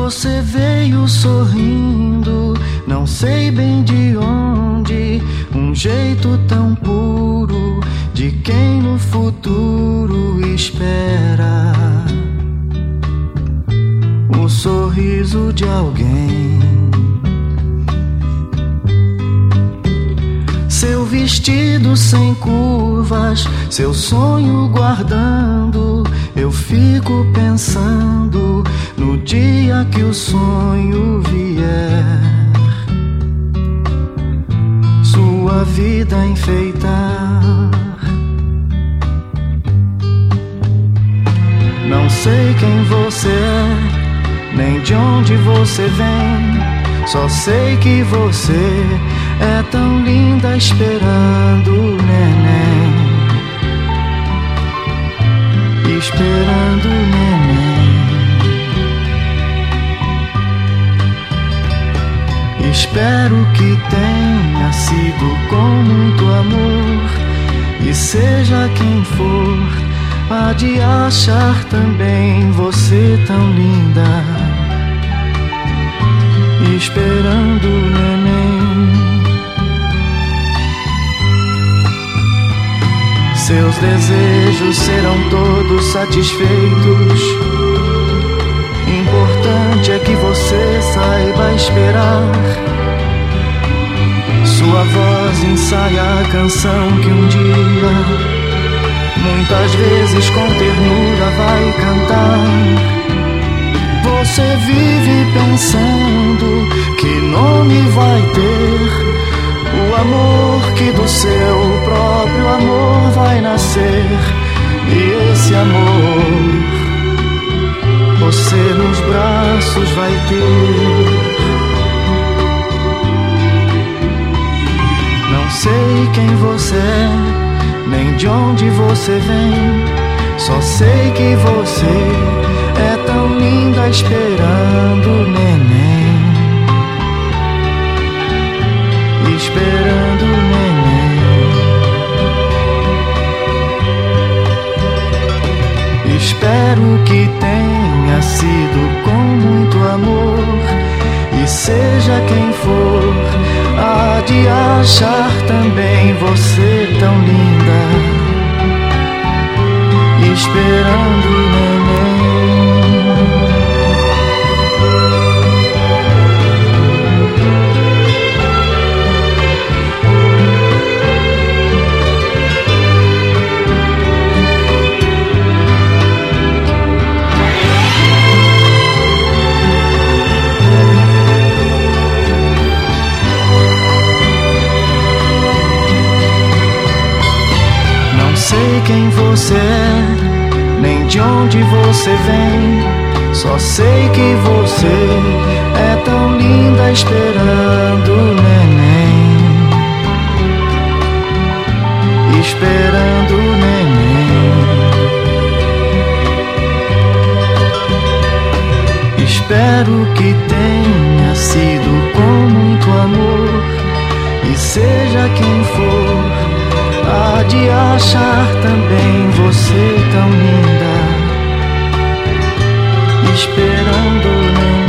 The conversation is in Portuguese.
Você veio sorrindo, não sei bem de onde, um jeito tão puro de quem no futuro espera o sorriso de alguém. Seu vestido sem curvas, seu sonho guardando, eu fico pensando no dia que o sonho vier, sua vida enfeitar. Não sei quem você é, nem de onde você vem, só sei que você é tão linda esperando o neném, esperando o neném. Espero que tenha sido com muito amor, e seja quem for, há de achar também você tão linda, esperando o neném. Seus desejos serão todos satisfeitos. Importante é que você saiba esperar. Sua voz ensaia a canção que um dia, muitas vezes com ternura, vai cantar. Você vive pensando que nome vai ter o amor que do seu próprio amor vai nascer. E esse amor você nos braços vai ter. Não sei quem você é, nem de onde você vem, só sei que você é tão linda esperando o neném, esperando o neném. Espero que tenha sido com muito amor, e seja quem for, há de achar também você tão linda, esperando o neném. Sei quem você é, nem de onde você vem, só sei que você é tão linda esperando o neném, esperando o neném. Espero que tenha sido com muito amor, e seja quem for, há de achar também você tão linda, esperando o neném.